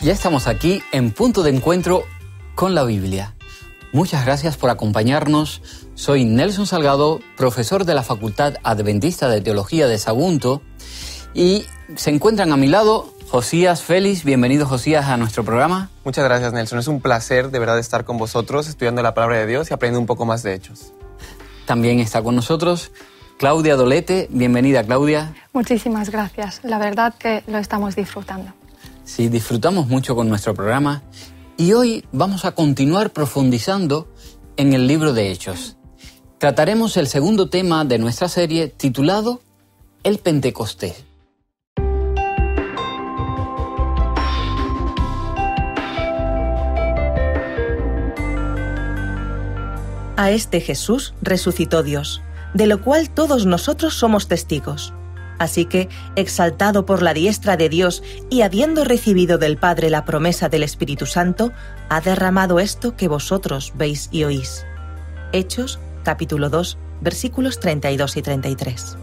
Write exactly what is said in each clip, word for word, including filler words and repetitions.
Ya estamos aquí en Punto de Encuentro con la Biblia. Muchas gracias por acompañarnos. Soy Nelson Salgado, profesor de la Facultad Adventista de Teología de Sagunto, y se encuentran a mi lado Josías Félix. Bienvenido, Josías, a nuestro programa. Muchas gracias, Nelson. Es un placer de verdad estar con vosotros estudiando la palabra de Dios y aprendiendo un poco más de Hechos. También está con nosotros Claudia Dolete. Bienvenida, Claudia. Muchísimas gracias. La verdad que lo estamos disfrutando. Sí, disfrutamos mucho con nuestro programa y hoy vamos a continuar profundizando en el libro de Hechos. Trataremos el segundo tema de nuestra serie titulado El Pentecostés. A este Jesús resucitó Dios, de lo cual todos nosotros somos testigos. Así que, exaltado por la diestra de Dios y habiendo recibido del Padre la promesa del Espíritu Santo, ha derramado esto que vosotros veis y oís. Hechos, capítulo dos, versículos treinta y dos y treinta y tres.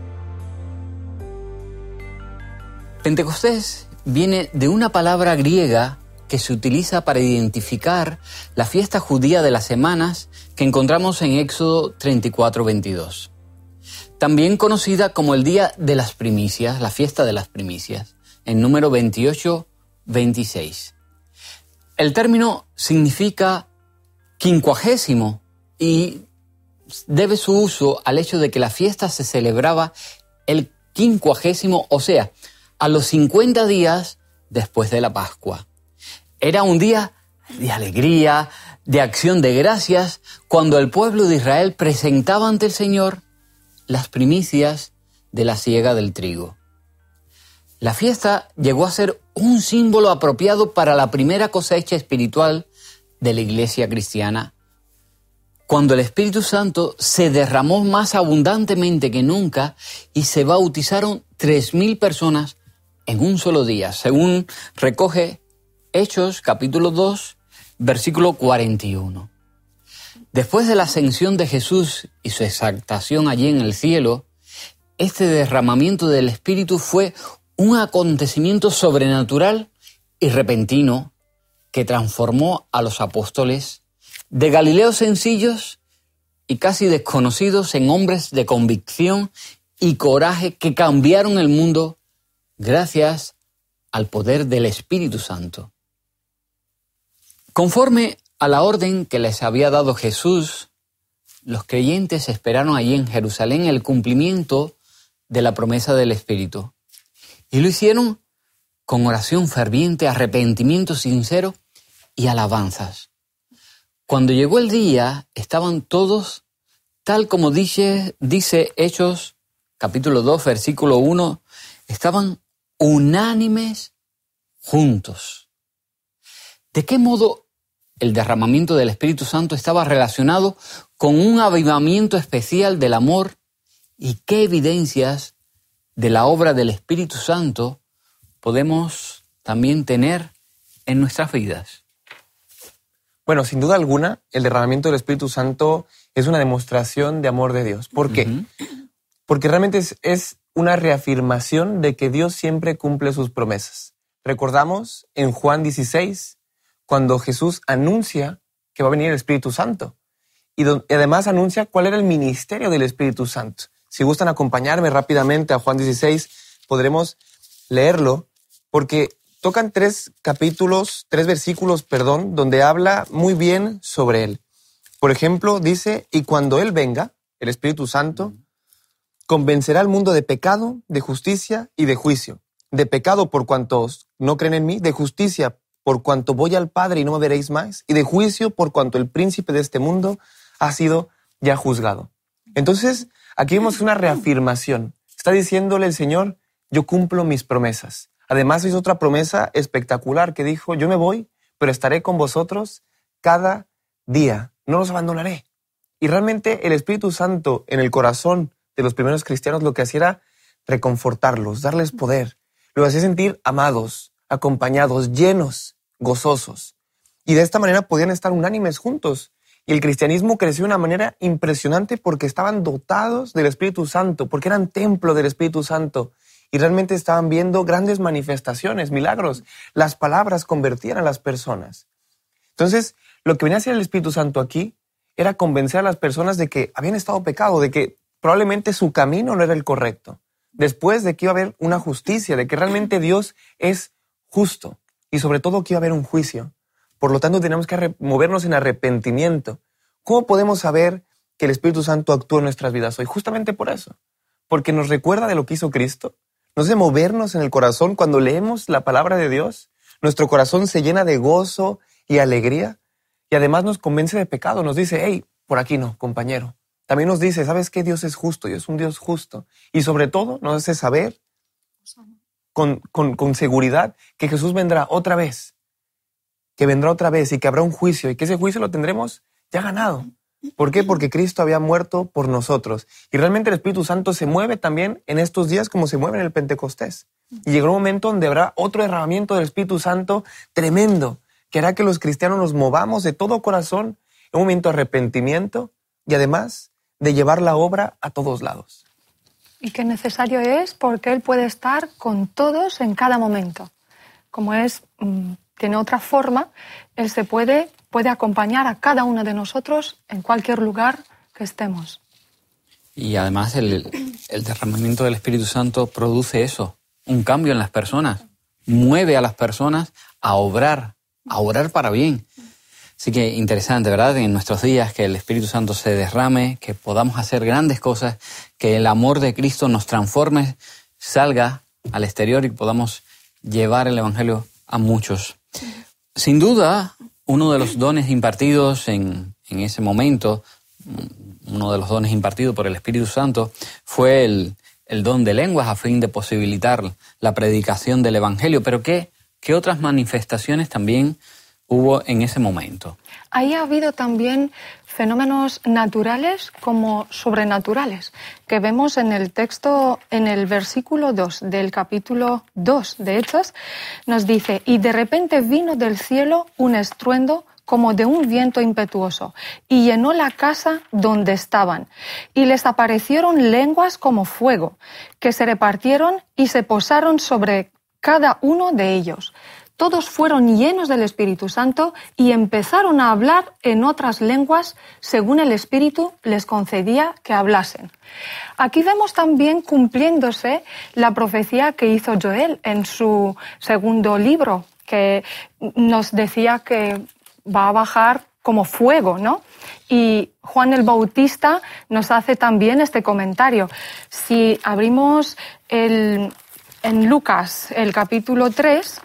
Pentecostés viene de una palabra griega que se utiliza para identificar la fiesta judía de las semanas que encontramos en Éxodo treinta y cuatro, veintidós. También conocida como el Día de las Primicias, la fiesta de las primicias, en número veintiocho, veintiséis. El término significa quincuagésimo y debe su uso al hecho de que la fiesta se celebraba el quincuagésimo, o sea, a los cincuenta días después de la Pascua. Era un día de alegría, de acción de gracias, cuando el pueblo de Israel presentaba ante el Señor las primicias de la siega del trigo. La fiesta llegó a ser un símbolo apropiado para la primera cosecha espiritual de la iglesia cristiana, cuando el Espíritu Santo se derramó más abundantemente que nunca y se bautizaron tres mil personas en un solo día, según recoge Hechos capítulo dos, versículo cuarenta y uno. Después de la ascensión de Jesús y su exaltación allí en el cielo, este derramamiento del Espíritu fue un acontecimiento sobrenatural y repentino que transformó a los apóstoles de galileos sencillos y casi desconocidos en hombres de convicción y coraje que cambiaron el mundo gracias al poder del Espíritu Santo. Conforme a la orden que les había dado Jesús, los creyentes esperaron allí en Jerusalén el cumplimiento de la promesa del Espíritu. Y lo hicieron con oración ferviente, arrepentimiento sincero y alabanzas. Cuando llegó el día, estaban todos, tal como dice, dice Hechos, capítulo dos, versículo uno, estaban unánimes juntos. ¿De qué modo el derramamiento del Espíritu Santo estaba relacionado con un avivamiento especial del amor y qué evidencias de la obra del Espíritu Santo podemos también tener en nuestras vidas? Bueno, sin duda alguna, el derramamiento del Espíritu Santo es una demostración de amor de Dios. ¿Por qué? Uh-huh. Porque realmente es, es una reafirmación de que Dios siempre cumple sus promesas. Recordamos en Juan dieciséis, cuando Jesús anuncia que va a venir el Espíritu Santo. Y, do, y además anuncia cuál era el ministerio del Espíritu Santo. Si gustan acompañarme rápidamente a Juan dieciséis, podremos leerlo, porque tocan tres capítulos, tres versículos, perdón, donde habla muy bien sobre él. Por ejemplo, dice, y cuando Él venga, el Espíritu Santo, convencerá al mundo de pecado, de justicia y de juicio. De pecado por cuantos no creen en mí, de justicia por cuanto voy al Padre y no me veréis más, y de juicio por cuanto el príncipe de este mundo ha sido ya juzgado. Entonces, aquí vemos una reafirmación. Está diciéndole el Señor, yo cumplo mis promesas. Además, hizo otra promesa espectacular que dijo, yo me voy, pero estaré con vosotros cada día. No los abandonaré. Y realmente el Espíritu Santo en el corazón de los primeros cristianos lo que hacía era reconfortarlos, darles poder. Los hacía sentir amados, acompañados, llenos, gozosos. Y de esta manera podían estar unánimes juntos. Y el cristianismo creció de una manera impresionante porque estaban dotados del Espíritu Santo, porque eran templo del Espíritu Santo. y realmente estaban viendo grandes manifestaciones, milagros. Las palabras convertían a las personas. Entonces, lo que venía a hacer el Espíritu Santo aquí era convencer a las personas de que habían estado pecado, de que probablemente su camino no era el correcto. Después de que iba a haber una justicia, de que realmente Dios es justo y sobre todo que iba a haber un juicio. Por lo tanto, tenemos que movernos en arrepentimiento. ¿Cómo podemos saber que el Espíritu Santo actúa en nuestras vidas hoy? Justamente por eso. Porque nos recuerda de lo que hizo Cristo. Nos hace movernos en el corazón cuando leemos la palabra de Dios. Nuestro corazón se llena de gozo y alegría. Y además nos convence de pecado. Nos dice, hey, por aquí no, compañero. También nos dice, ¿sabes qué? Dios es justo, Dios es un Dios justo. Y sobre todo nos hace saber con, con, con seguridad que Jesús vendrá otra vez. Que vendrá otra vez y que habrá un juicio. Y que ese juicio lo tendremos ya ganado. ¿Por qué? Porque Cristo había muerto por nosotros. Y realmente el Espíritu Santo se mueve también en estos días como se mueve en el Pentecostés. Y llegará un momento donde habrá otro derramamiento del Espíritu Santo tremendo, que hará que los cristianos nos movamos de todo corazón en un momento de arrepentimiento y además de llevar la obra a todos lados. Y que necesario es porque Él puede estar con todos en cada momento. Como es, mmm, tiene otra forma, Él se puede, puede acompañar a cada uno de nosotros en cualquier lugar que estemos. Y además el, el derramamiento del Espíritu Santo produce eso, un cambio en las personas. Mueve a las personas a obrar, a obrar para bien. Así que interesante, ¿verdad? En nuestros días que el Espíritu Santo se derrame, que podamos hacer grandes cosas, que el amor de Cristo nos transforme, salga al exterior y podamos llevar el Evangelio a muchos. Sin duda, uno de los dones impartidos en, en ese momento, uno de los dones impartidos por el Espíritu Santo, fue el, el don de lenguas a fin de posibilitar la predicación del Evangelio. Pero ¿qué, qué otras manifestaciones también hubo en ese momento? Ahí ha habido también fenómenos naturales como sobrenaturales, que vemos en el texto, en el versículo dos del capítulo dos de Hechos, nos dice, y de repente vino del cielo un estruendo como de un viento impetuoso, y llenó la casa donde estaban, y les aparecieron lenguas como fuego, que se repartieron y se posaron sobre cada uno de ellos. Todos fueron llenos del Espíritu Santo y empezaron a hablar en otras lenguas según el Espíritu les concedía que hablasen. Aquí vemos también cumpliéndose la profecía que hizo Joel en su segundo libro, que nos decía que va a bajar como fuego, ¿no? Y Juan el Bautista nos hace también este comentario. Si abrimos el, en Lucas el capítulo tres...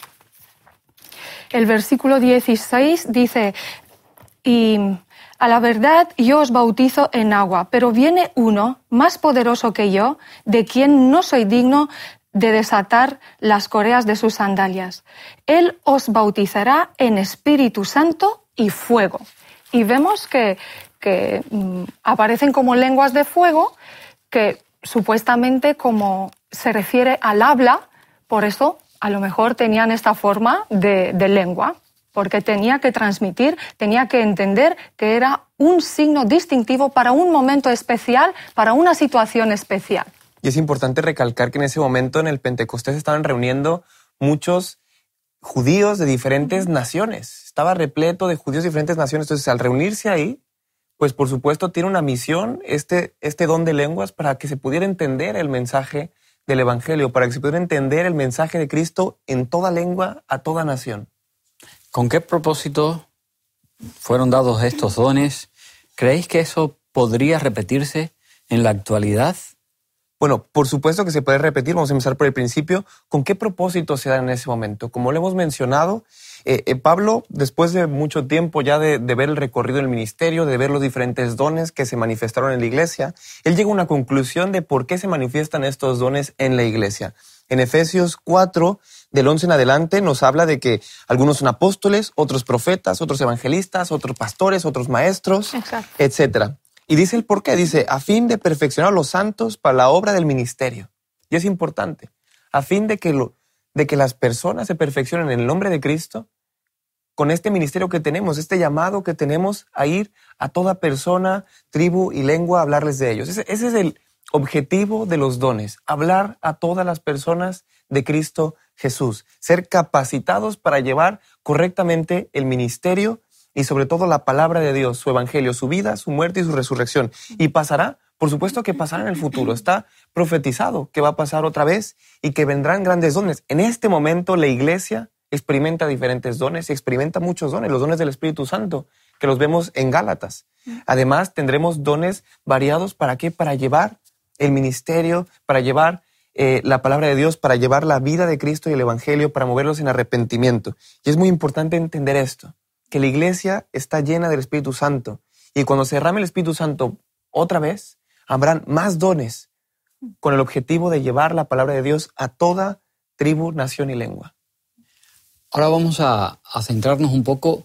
el versículo dieciséis dice, y a la verdad yo os bautizo en agua, pero viene uno más poderoso que yo, de quien no soy digno de desatar las correas de sus sandalias. Él os bautizará en Espíritu Santo y fuego. Y vemos que, que mm, aparecen como lenguas de fuego, que supuestamente como se refiere al habla, por eso a lo mejor tenían esta forma de, de lengua, porque tenía que transmitir, tenía que entender que era un signo distintivo para un momento especial, para una situación especial. Y es importante recalcar que en ese momento en el Pentecostés estaban reuniendo muchos judíos de diferentes naciones. Estaba repleto de judíos de diferentes naciones. Entonces, al reunirse ahí, pues por supuesto tiene una misión, este, este don de lenguas, para que se pudiera entender el mensaje del Evangelio, para que se pudiera entender el mensaje de Cristo en toda lengua, a toda nación. ¿Con qué propósito fueron dados estos dones? ¿Creéis que eso podría repetirse en la actualidad? Bueno, por supuesto que se puede repetir. Vamos a empezar por el principio. ¿Con qué propósito se da en ese momento? Como lo hemos mencionado, eh, eh, Pablo, después de mucho tiempo ya de, de ver el recorrido del ministerio, de ver los diferentes dones que se manifestaron en la iglesia, él llega a una conclusión de por qué se manifiestan estos dones en la iglesia. En Efesios cuatro, del once en adelante, nos habla de que algunos son apóstoles, otros profetas, otros evangelistas, otros pastores, otros maestros, Exacto. etcétera. Y dice el por qué, dice, a fin de perfeccionar a los santos para la obra del ministerio. Y es importante, a fin de que, lo, de que las personas se perfeccionen en el nombre de Cristo, con este ministerio que tenemos, este llamado que tenemos a ir a toda persona, tribu y lengua a hablarles de ellos. Ese, ese es el objetivo de los dones, hablar a todas las personas de Cristo Jesús, ser capacitados para llevar correctamente el ministerio y sobre todo la palabra de Dios, su evangelio, su vida, su muerte y su resurrección. Y pasará, por supuesto que pasará en el futuro, está profetizado que va a pasar otra vez y que vendrán grandes dones. En este momento la iglesia experimenta diferentes dones, experimenta muchos dones, los dones del Espíritu Santo, que los vemos en Gálatas. Además, tendremos dones variados, ¿para qué? Para llevar el ministerio, para llevar eh, la palabra de Dios, para llevar la vida de Cristo y el evangelio, para moverlos en arrepentimiento. Y es muy importante entender esto, que la iglesia está llena del Espíritu Santo. Y cuando se derrame el Espíritu Santo otra vez, habrán más dones con el objetivo de llevar la palabra de Dios a toda tribu, nación y lengua. Ahora vamos a, a centrarnos un poco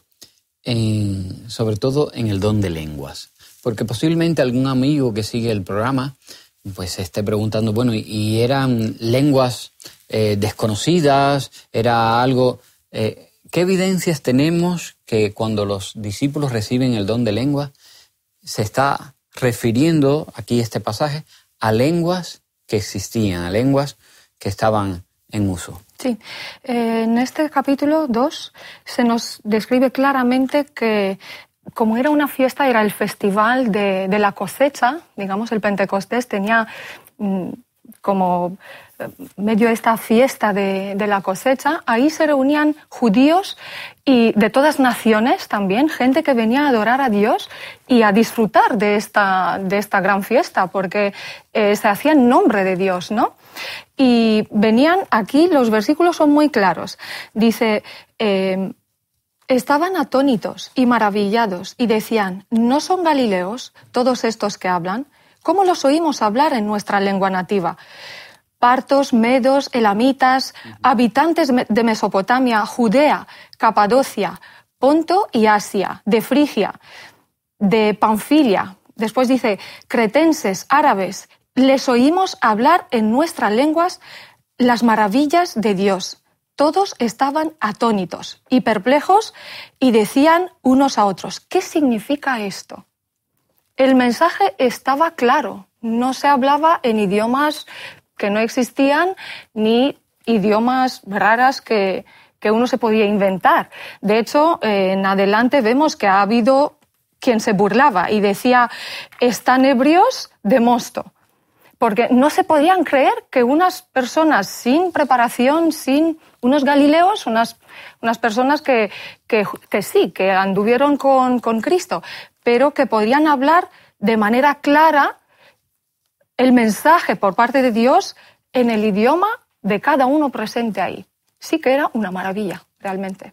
en, sobre todo en el don de lenguas. Porque posiblemente algún amigo que sigue el programa pues se esté preguntando, bueno, ¿y, y eran lenguas eh, desconocidas? ¿Era algo...? Eh, ¿Qué evidencias tenemos que cuando los discípulos reciben el don de lengua se está refiriendo, aquí este pasaje, a lenguas que existían, a lenguas que estaban en uso? Sí, eh, en este capítulo dos se nos describe claramente que como era una fiesta, era el festival de, de la cosecha, digamos, el Pentecostés tenía mm, como medio de esta fiesta de, de la cosecha, ahí se reunían judíos y de todas naciones también, gente que venía a adorar a Dios y a disfrutar de esta, de esta gran fiesta, porque eh, se hacía en nombre de Dios, ¿no? Y venían aquí, los versículos son muy claros. Dice, eh, estaban atónitos y maravillados y decían, ¿no son galileos todos estos que hablan? ¿Cómo los oímos hablar en nuestra lengua nativa? Partos, medos, elamitas, habitantes de Mesopotamia, Judea, Capadocia, Ponto y Asia, de Frigia, de Panfilia. Después dice, cretenses, árabes, les oímos hablar en nuestras lenguas las maravillas de Dios. Todos estaban atónitos y perplejos y decían unos a otros, ¿qué significa esto? El mensaje estaba claro, no se hablaba en idiomas que no existían, ni idiomas raras que, que uno se podía inventar. De hecho, eh, en adelante vemos que ha habido quien se burlaba y decía, están ebrios de mosto. Porque no se podían creer que unas personas sin preparación, sin unos galileos, unas, unas personas que, que, que sí, que anduvieron con, con Cristo, pero que podían hablar de manera clara el mensaje por parte de Dios en el idioma de cada uno presente ahí. Sí que era una maravilla, realmente.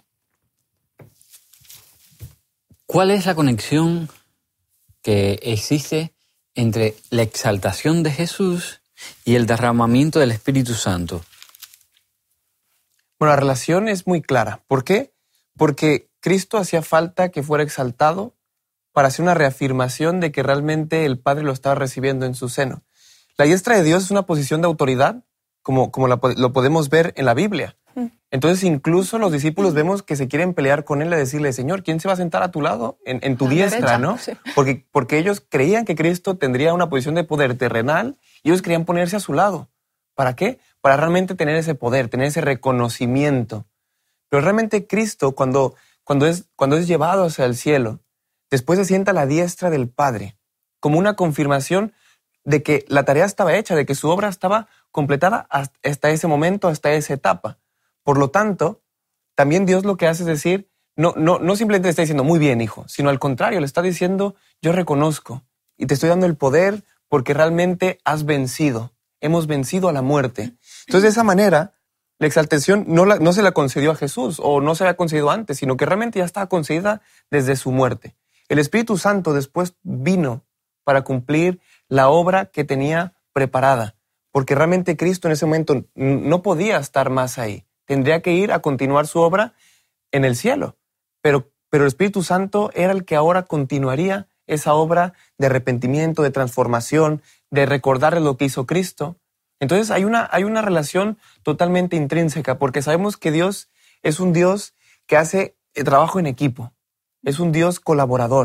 ¿Cuál es la conexión que existe entre la exaltación de Jesús y el derramamiento del Espíritu Santo? Bueno, la relación es muy clara. ¿Por qué? Porque Cristo hacía falta que fuera exaltado para hacer una reafirmación de que realmente el Padre lo estaba recibiendo en su seno. La diestra de Dios es una posición de autoridad, como, como la, lo podemos ver en la Biblia. Entonces, incluso los discípulos vemos que se quieren pelear con él y decirle, Señor, ¿quién se va a sentar a tu lado? En, en tu diestra, derecha, ¿no? Sí. Porque, porque ellos creían que Cristo tendría una posición de poder terrenal y ellos querían ponerse a su lado. ¿Para qué? Para realmente tener ese poder, tener ese reconocimiento. Pero realmente Cristo, cuando, cuando, es, cuando es llevado hacia el cielo, después se sienta a la diestra del Padre, como una confirmación de que la tarea estaba hecha, de que su obra estaba completada hasta ese momento, hasta esa etapa. Por lo tanto, también Dios lo que hace es decir, no, no, no simplemente le está diciendo, muy bien, hijo, sino al contrario, le está diciendo, yo reconozco y te estoy dando el poder porque realmente has vencido. Hemos vencido a la muerte. Entonces, de esa manera, la exaltación no, la, no se la concedió a Jesús o no se la ha concedido antes, sino que realmente ya estaba concedida desde su muerte. El Espíritu Santo después vino para cumplir la obra que tenía preparada, porque realmente Cristo en ese momento no podía estar más ahí. Tendría que ir a continuar su obra en el cielo. Pero, pero el Espíritu Santo era el que ahora continuaría esa obra de arrepentimiento, de transformación, de recordar lo que hizo Cristo. Entonces hay una, hay una relación totalmente intrínseca, porque sabemos que Dios es un Dios que hace trabajo en equipo. Es un Dios colaborador,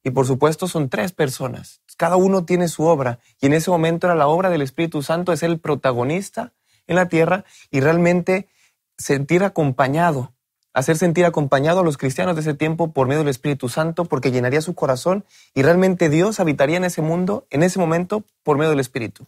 Y por supuesto son tres personas. Cada uno tiene su obra. Y en ese momento era la obra del Espíritu Santo, es el protagonista en la tierra y realmente sentir acompañado, hacer sentir acompañado a los cristianos de ese tiempo por medio del Espíritu Santo, porque llenaría su corazón y realmente Dios habitaría en ese mundo, en ese momento, por medio del Espíritu.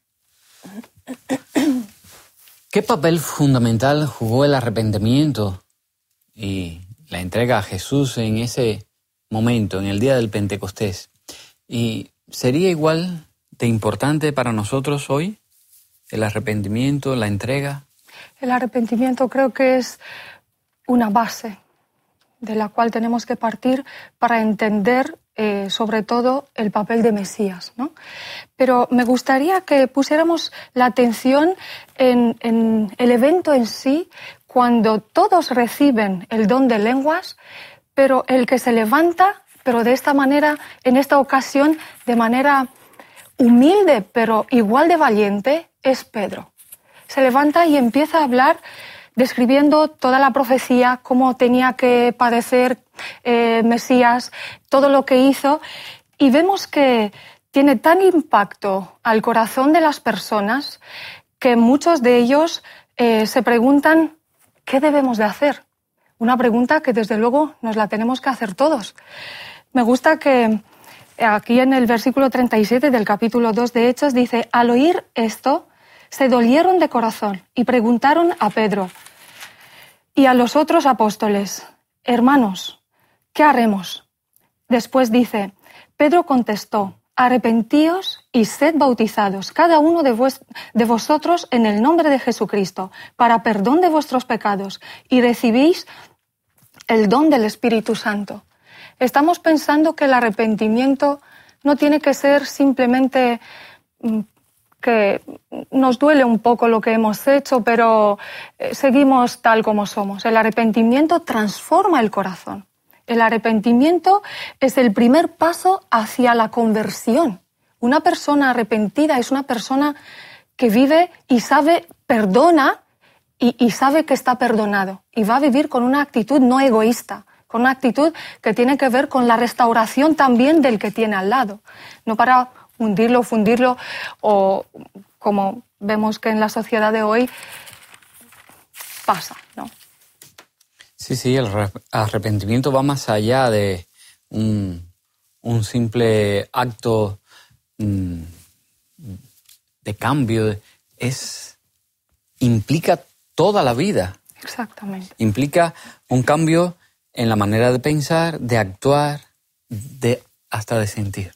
¿Qué papel fundamental jugó el arrepentimiento y la entrega a Jesús en ese momento, en el día del Pentecostés? ¿Y sería igual de importante para nosotros hoy el arrepentimiento, la entrega? El arrepentimiento creo que es una base de la cual tenemos que partir para entender eh, sobre todo el papel de Mesías, ¿no? Pero me gustaría que pusiéramos la atención en, en el evento en sí, cuando todos reciben el don de lenguas, pero el que se levanta, pero de esta manera, en esta ocasión, de manera humilde, pero igual de valiente, es Pedro. Se levanta y empieza a hablar describiendo toda la profecía, cómo tenía que padecer eh, Mesías, todo lo que hizo, y vemos que tiene tan impacto al corazón de las personas que muchos de ellos eh, se preguntan ¿qué debemos de hacer? Una pregunta que desde luego nos la tenemos que hacer todos. Me gusta que aquí en el versículo treinta y siete del capítulo dos de Hechos dice: al oír esto, se dolieron de corazón y preguntaron a Pedro y a los otros apóstoles: hermanos, ¿qué haremos? Después dice: Pedro contestó: arrepentíos y sed bautizados, cada uno de, vos, de vosotros en el nombre de Jesucristo, para perdón de vuestros pecados, y recibís el don del Espíritu Santo. Estamos pensando que el arrepentimiento no tiene que ser simplemente que nos duele un poco lo que hemos hecho, pero seguimos tal como somos. El arrepentimiento transforma el corazón. El arrepentimiento es el primer paso hacia la conversión. Una persona arrepentida es una persona que vive y sabe, perdona y, y sabe que está perdonado. Y va a vivir con una actitud no egoísta, con una actitud que tiene que ver con la restauración también del que tiene al lado. No para hundirlo, fundirlo, o como vemos que en la sociedad de hoy pasa, ¿no? Sí, sí, el arrepentimiento va más allá de un, un simple acto mm, de cambio. Es, implica toda la vida. Exactamente. Implica un cambio en la manera de pensar, de actuar, de, hasta de sentir.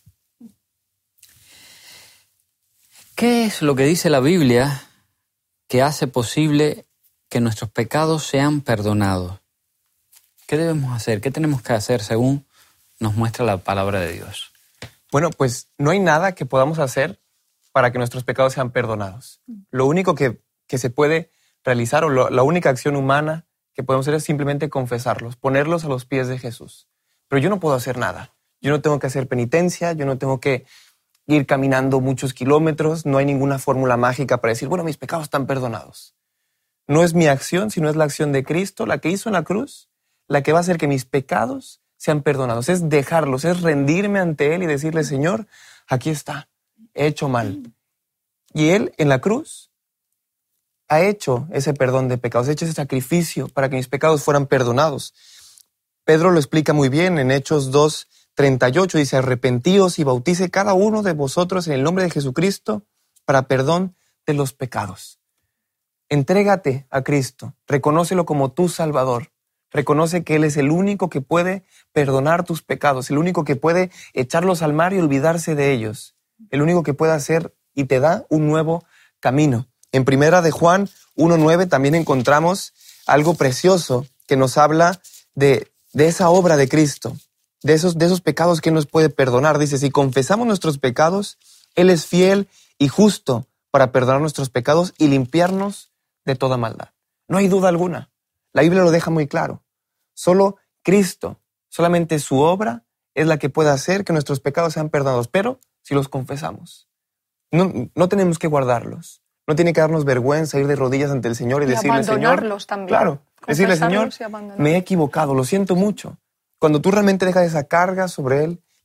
¿Qué es lo que dice la Biblia que hace posible que nuestros pecados sean perdonados? ¿Qué debemos hacer? ¿Qué tenemos que hacer según nos muestra la palabra de Dios? Bueno, pues no hay nada que podamos hacer para que nuestros pecados sean perdonados. Lo único que, que se puede realizar, o lo, la única acción humana que podemos hacer es simplemente confesarlos, ponerlos a los pies de Jesús. Pero yo no puedo hacer nada. Yo no tengo que hacer penitencia, yo no tengo que ir caminando muchos kilómetros, no hay ninguna fórmula mágica para decir, bueno, mis pecados están perdonados. No es mi acción, sino es la acción de Cristo, la que hizo en la cruz, la que va a hacer que mis pecados sean perdonados. Es dejarlos, es rendirme ante Él y decirle, Señor, aquí está, he hecho mal. Y Él en la cruz ha hecho ese perdón de pecados, ha hecho ese sacrificio para que mis pecados fueran perdonados. Pedro lo explica muy bien en Hechos dos treinta y ocho, dice, arrepentíos y bautice cada uno de vosotros en el nombre de Jesucristo para perdón de los pecados. Entrégate a Cristo, reconócelo como tu Salvador. Reconoce que Él es el único que puede perdonar tus pecados, el único que puede echarlos al mar y olvidarse de ellos, el único que puede hacer y te da un nuevo camino. En Primera de Juan uno nueve también encontramos algo precioso que nos habla de, de esa obra de Cristo, de esos, de esos pecados que Él nos puede perdonar. Dice, si confesamos nuestros pecados, Él es fiel y justo para perdonar nuestros pecados y limpiarnos de toda maldad. No hay duda alguna. La Biblia lo deja muy claro. Solo Cristo, solamente su obra es la que puede hacer que nuestros pecados sean perdonados, pero si los confesamos. No, no tenemos que guardarlos. No tiene que darnos vergüenza ir de rodillas ante el Señor y, y decirle, Señor, también. Claro, decirle, Señor, me he equivocado, lo siento mucho. Cuando tú realmente dejas esa carga sobre Él,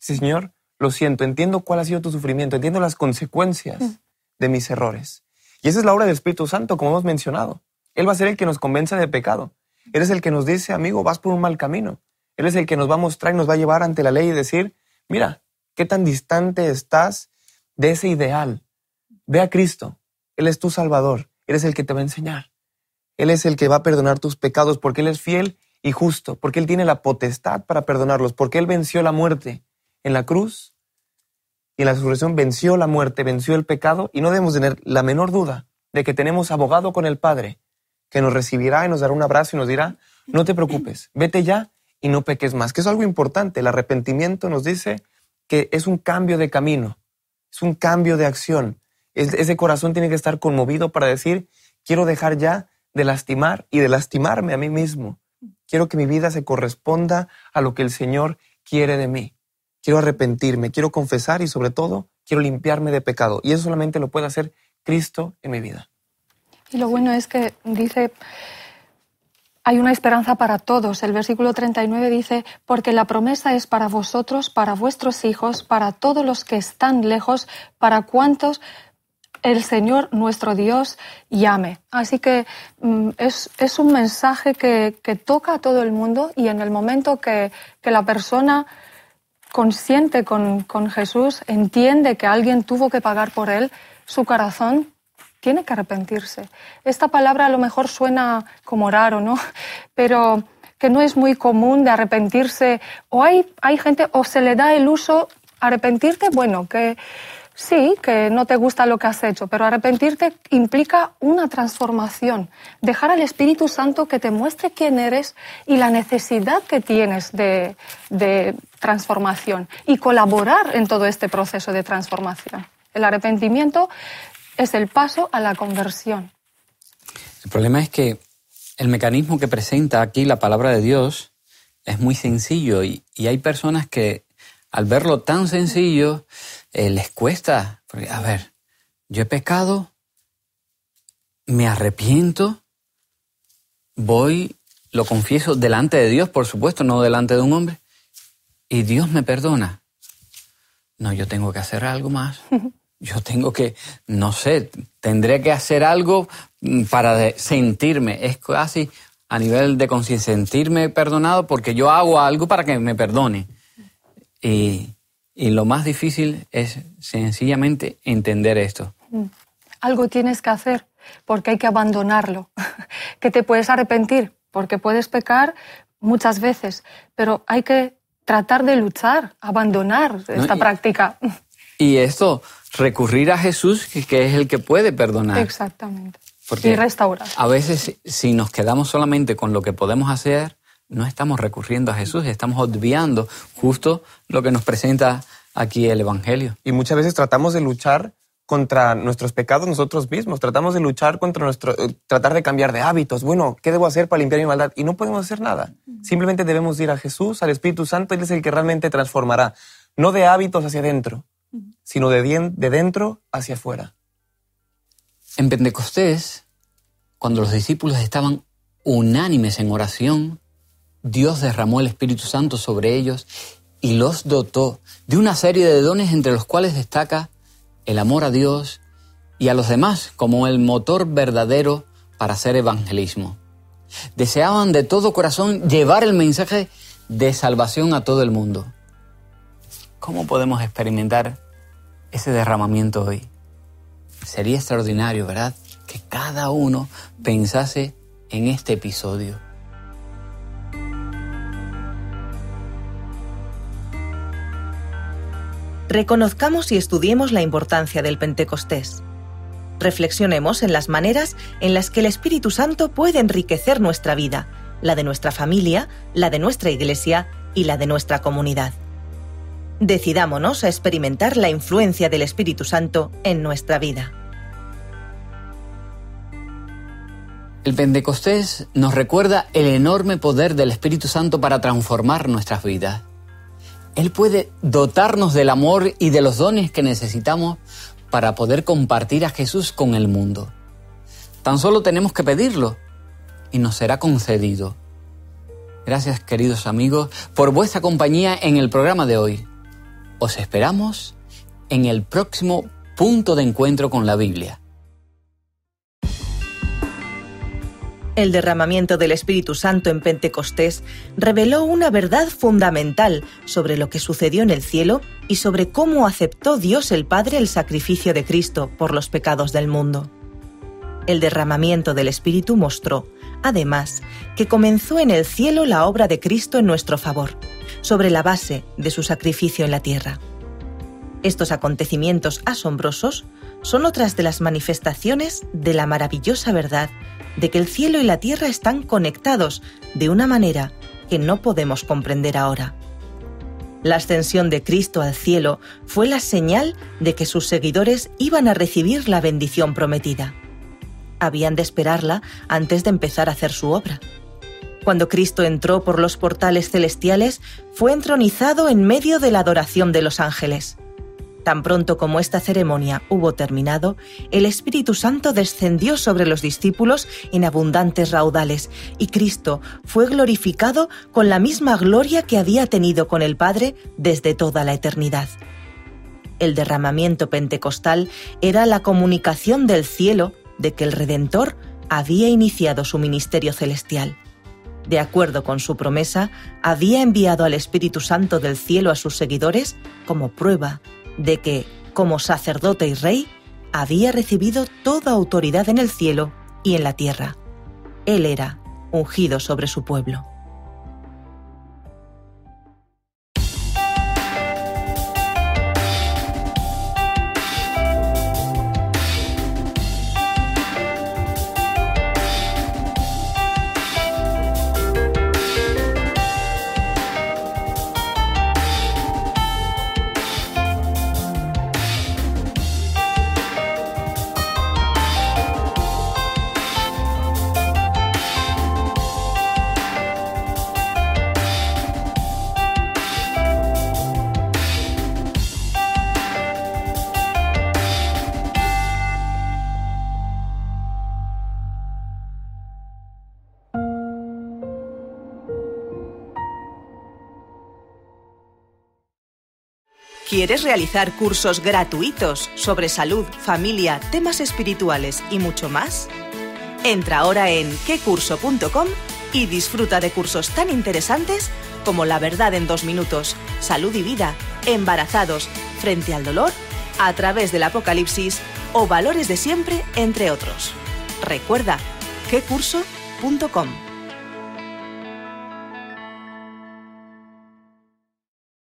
Sí, Señor, lo siento, entiendo cuál ha sido tu sufrimiento, entiendo las consecuencias mm. de mis errores. Y esa es la obra del Espíritu Santo, como hemos mencionado. Él va a ser el que nos convence de pecado. Él es el que nos dice, amigo, vas por un mal camino. Él es el que nos va a mostrar y nos va a llevar ante la ley y decir, mira, qué tan distante estás de ese ideal. Ve a Cristo. Él es tu Salvador. Él es el que te va a enseñar. Él es el que va a perdonar tus pecados porque Él es fiel y justo, porque Él tiene la potestad para perdonarlos, porque Él venció la muerte en la cruz y en la resurrección venció la muerte, venció el pecado, y no debemos tener la menor duda de que tenemos abogado con el Padre que nos recibirá y nos dará un abrazo y nos dirá, no te preocupes, vete ya y no peques más, que es algo importante. El arrepentimiento nos dice que es un cambio de camino, es un cambio de acción. Es, ese corazón tiene que estar conmovido para decir, quiero dejar ya de lastimar y de lastimarme a mí mismo. Quiero que mi vida se corresponda a lo que el Señor quiere de mí. Quiero arrepentirme, quiero confesar y sobre todo quiero limpiarme de pecado. Y eso solamente lo puede hacer Cristo en mi vida. Y lo bueno es que dice, hay una esperanza para todos. El versículo treinta y nueve dice, porque la promesa es para vosotros, para vuestros hijos, para todos los que están lejos, para cuantos el Señor nuestro Dios llame. Así que mm, es, es un mensaje que, que toca a todo el mundo, y en el momento que, que la persona consciente con, con Jesús entiende que alguien tuvo que pagar por él, su corazón tiene que arrepentirse. Esta palabra a lo mejor suena como raro, ¿no? Pero que no es muy común de arrepentirse. O hay, hay gente, o se le da el uso, arrepentirte, bueno, que sí, que no te gusta lo que has hecho, pero arrepentirte implica una transformación. Dejar al Espíritu Santo que te muestre quién eres y la necesidad que tienes de, de transformación, y colaborar en todo este proceso de transformación. El arrepentimiento es el paso a la conversión. El problema es que el mecanismo que presenta aquí la palabra de Dios es muy sencillo, y, y hay personas que al verlo tan sencillo eh, les cuesta. Porque, a ver, yo he pecado, me arrepiento, voy, lo confieso delante de Dios, por supuesto, no delante de un hombre, y Dios me perdona. No, yo tengo que hacer algo más. Yo tengo que, no sé, tendré que hacer algo para de sentirme. Es casi a nivel de conciencia, sentirme perdonado porque yo hago algo para que me perdone. Y, y lo más difícil es sencillamente entender esto. Algo tienes que hacer porque hay que abandonarlo. Que te puedes arrepentir porque puedes pecar muchas veces, pero hay que tratar de luchar, abandonar esta ¿No? y, práctica. Y esto, recurrir a Jesús, que es el que puede perdonar. Exactamente. Porque y restaurar. A veces, si nos quedamos solamente con lo que podemos hacer, no estamos recurriendo a Jesús, estamos obviando justo lo que nos presenta aquí el Evangelio. Y muchas veces tratamos de luchar contra nuestros pecados nosotros mismos, tratamos de luchar contra nuestro, eh, tratar de cambiar de hábitos. Bueno, ¿qué debo hacer para limpiar mi maldad? Y no podemos hacer nada. Simplemente debemos ir a Jesús, al Espíritu Santo. Él es el que realmente transformará, no de hábitos hacia adentro, sino de, dien, de dentro hacia afuera. En Pentecostés, cuando los discípulos estaban unánimes en oración, Dios derramó el Espíritu Santo sobre ellos y los dotó de una serie de dones, entre los cuales destaca el amor a Dios y a los demás como el motor verdadero para hacer evangelismo. Deseaban de todo corazón llevar el mensaje de salvación a todo el mundo. ¿Cómo podemos experimentar ese derramamiento hoy? Sería extraordinario, ¿verdad?, que cada uno pensase en este episodio. Reconozcamos y estudiemos la importancia del Pentecostés. Reflexionemos en las maneras en las que el Espíritu Santo puede enriquecer nuestra vida, la de nuestra familia, la de nuestra iglesia y la de nuestra comunidad. Decidámonos a experimentar la influencia del Espíritu Santo en nuestra vida. El Pentecostés nos recuerda el enorme poder del Espíritu Santo para transformar nuestras vidas. Él puede dotarnos del amor y de los dones que necesitamos para poder compartir a Jesús con el mundo. Tan solo tenemos que pedirlo y nos será concedido. Gracias, queridos amigos, por vuestra compañía en el programa de hoy. Os esperamos en el próximo punto de encuentro con la Biblia. El derramamiento del Espíritu Santo en Pentecostés reveló una verdad fundamental sobre lo que sucedió en el cielo y sobre cómo aceptó Dios el Padre el sacrificio de Cristo por los pecados del mundo. El derramamiento del Espíritu mostró, además, que comenzó en el cielo la obra de Cristo en nuestro favor, sobre la base de su sacrificio en la tierra. Estos acontecimientos asombrosos son otras de las manifestaciones de la maravillosa verdad de que el cielo y la tierra están conectados de una manera que no podemos comprender ahora. La ascensión de Cristo al cielo fue la señal de que sus seguidores iban a recibir la bendición prometida. Habían de esperarla antes de empezar a hacer su obra. Cuando Cristo entró por los portales celestiales, fue entronizado en medio de la adoración de los ángeles. Tan pronto como esta ceremonia hubo terminado, el Espíritu Santo descendió sobre los discípulos en abundantes raudales, y Cristo fue glorificado con la misma gloria que había tenido con el Padre desde toda la eternidad. El derramamiento pentecostal era la comunicación del cielo de que el Redentor había iniciado su ministerio celestial. De acuerdo con su promesa, había enviado al Espíritu Santo del cielo a sus seguidores como prueba de que, como sacerdote y rey, había recibido toda autoridad en el cielo y en la tierra. Él era ungido sobre su pueblo. ¿Quieres realizar cursos gratuitos sobre salud, familia, temas espirituales y mucho más? Entra ahora en qué curso punto com y disfruta de cursos tan interesantes como La verdad en dos minutos, Salud y vida, Embarazados, Frente al dolor, A través del Apocalipsis o Valores de siempre, entre otros. Recuerda, qué curso punto com.